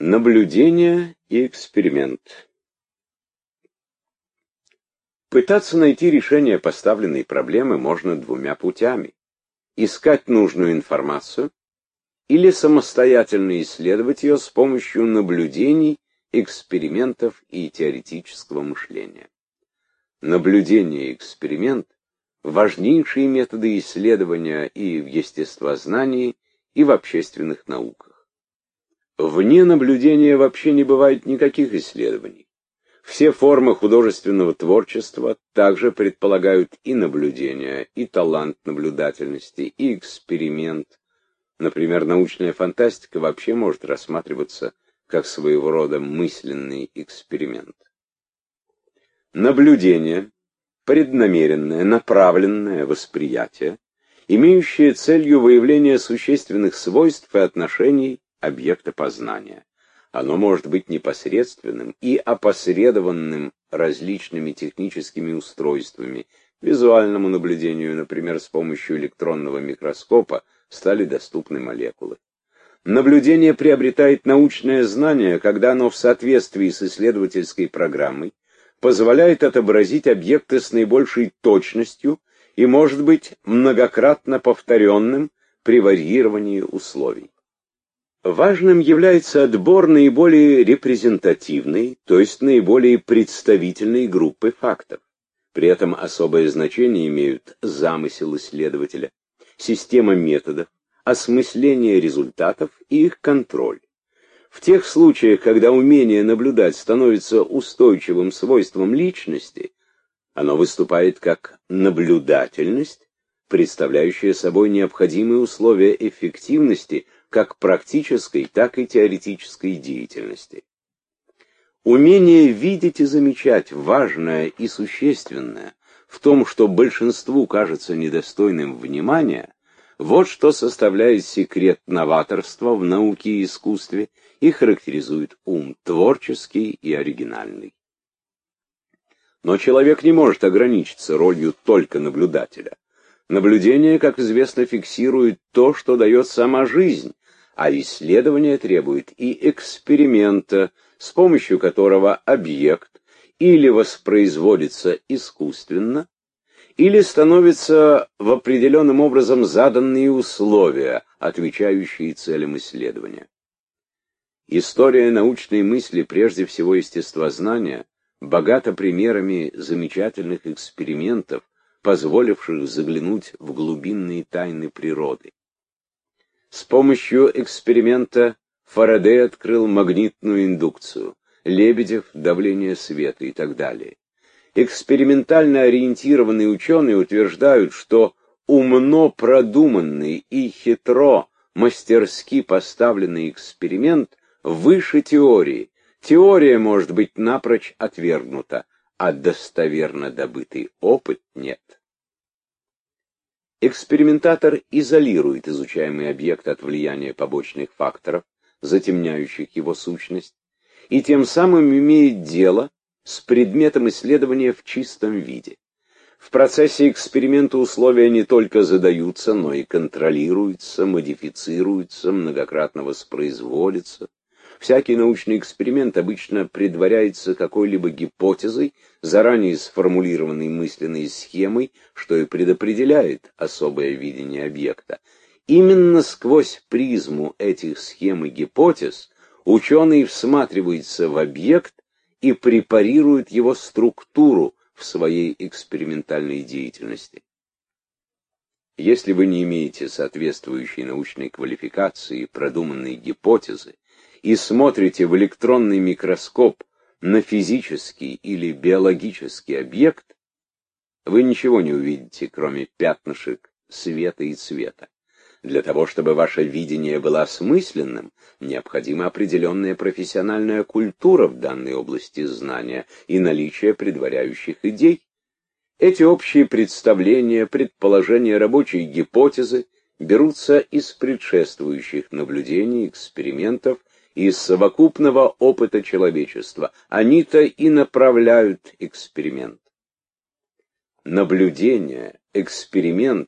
Наблюдение и эксперимент. Пытаться найти решение поставленной проблемы можно двумя путями: искать нужную информацию или самостоятельно исследовать ее с помощью наблюдений, экспериментов и теоретического мышления. Наблюдение и эксперимент – важнейшие методы исследования и в естествознании, и в общественных науках. Вне наблюдения вообще не бывает никаких исследований. Все формы художественного творчества также предполагают и наблюдение, и талант наблюдательности, и эксперимент. Например, научная фантастика вообще может рассматриваться как своего рода мысленный эксперимент. Наблюдение – преднамеренное, направленное восприятие, имеющее целью выявление существенных свойств и отношений объекта познания. Оно может быть непосредственным и опосредованным различными техническими устройствами. Визуальному наблюдению, например, с помощью электронного микроскопа, стали доступны молекулы. Наблюдение приобретает научное знание, когда оно в соответствии с исследовательской программой позволяет отобразить объекты с наибольшей точностью и может быть многократно повторенным при варьировании условий. Важным является отбор наиболее репрезентативной, то есть наиболее представительной группы фактов. При этом особое значение имеют замысел исследователя, система методов, осмысление результатов и их контроль. В тех случаях, когда умение наблюдать становится устойчивым свойством личности, оно выступает как наблюдательность, представляющая собой необходимые условия эффективности как практической, так и теоретической деятельности. Умение видеть и замечать важное и существенное в том, что большинству кажется недостойным внимания, вот что составляет секрет новаторства в науке и искусстве и характеризует ум творческий и оригинальный. Но человек не может ограничиться ролью только наблюдателя. Наблюдение, как известно, фиксирует то, что дает сама жизнь, а исследование требует и эксперимента, с помощью которого объект или воспроизводится искусственно, или становятся в определенным образом заданные условия, отвечающие целям исследования. История научной мысли, прежде всего естествознания, богата примерами замечательных экспериментов, позволивших заглянуть в глубинные тайны природы. С помощью эксперимента Фарадей открыл магнитную индукцию, Лебедев — давление света и так далее. Экспериментально ориентированные ученые утверждают, что умно продуманный и хитро, мастерски поставленный эксперимент выше теории. Теория может быть напрочь отвергнута, а достоверно добытый опыт нет. Экспериментатор изолирует изучаемый объект от влияния побочных факторов, затемняющих его сущность, и тем самым имеет дело с предметом исследования в чистом виде. В процессе эксперимента условия не только задаются, но и контролируются, модифицируются, многократно воспроизводятся. Всякий научный эксперимент обычно предваряется какой-либо гипотезой, заранее сформулированной мысленной схемой, что и предопределяет особое видение объекта. Именно сквозь призму этих схем и гипотез ученый всматривается в объект и препарирует его структуру в своей экспериментальной деятельности. Если вы не имеете соответствующей научной квалификации и продуманной гипотезы, и смотрите в электронный микроскоп на физический или биологический объект, вы ничего не увидите, кроме пятнышек света и цвета. Для того, чтобы ваше видение было осмысленным, необходима определенная профессиональная культура в данной области знания и наличие предваряющих идей. Эти общие представления, предположения, рабочие гипотезы берутся из предшествующих наблюдений, экспериментов, из совокупного опыта человечества. Они-то и направляют эксперимент. Наблюдение, эксперимент,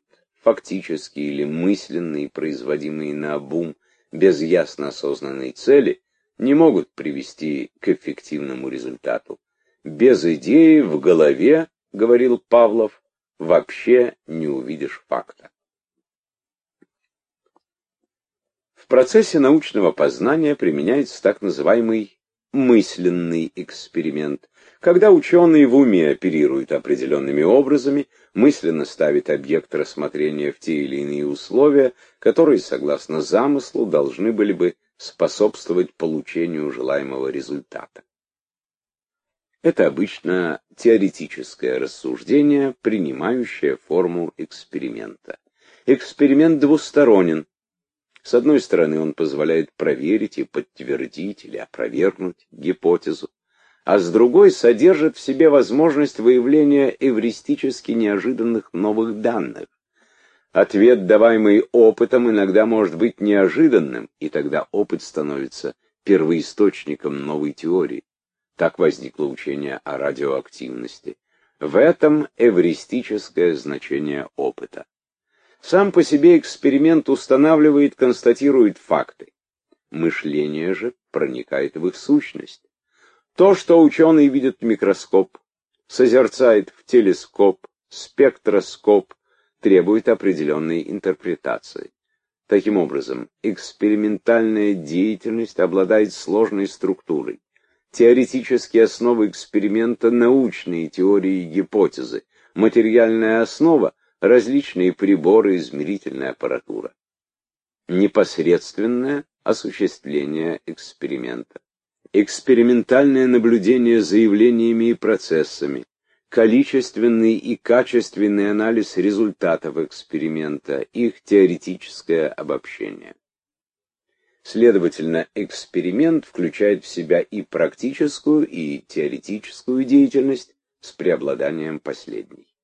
фактический или мысленный, производимый наобум, без ясно осознанной цели, не могут привести к эффективному результату. Без идеи в голове, говорил Павлов, вообще не увидишь факта. В процессе научного познания применяется так называемый мысленный эксперимент, когда ученый в уме оперирует определенными образами, мысленно ставит объект рассмотрения в те или иные условия, которые, согласно замыслу, должны были бы способствовать получению желаемого результата. Это обычно теоретическое рассуждение, принимающее форму эксперимента. Эксперимент двусторонен. С одной стороны, он позволяет проверить и подтвердить или опровергнуть гипотезу, а с другой содержит в себе возможность выявления эвристически неожиданных новых данных. Ответ, даваемый опытом, иногда может быть неожиданным, и тогда опыт становится первоисточником новой теории. Так возникло учение о радиоактивности. В этом эвристическое значение опыта. Сам по себе эксперимент устанавливает, констатирует факты. Мышление же проникает в их сущность. То, что ученый видит в микроскоп, созерцает в телескоп, спектроскоп, требует определенной интерпретации. Таким образом, экспериментальная деятельность обладает сложной структурой. Теоретические основы эксперимента — научные теории и гипотезы, материальная основа — различные приборы, измерительная аппаратура. Непосредственное осуществление эксперимента. Экспериментальное наблюдение за явлениями и процессами. Количественный и качественный анализ результатов эксперимента, их теоретическое обобщение. Следовательно, эксперимент включает в себя и практическую, и теоретическую деятельность с преобладанием последней.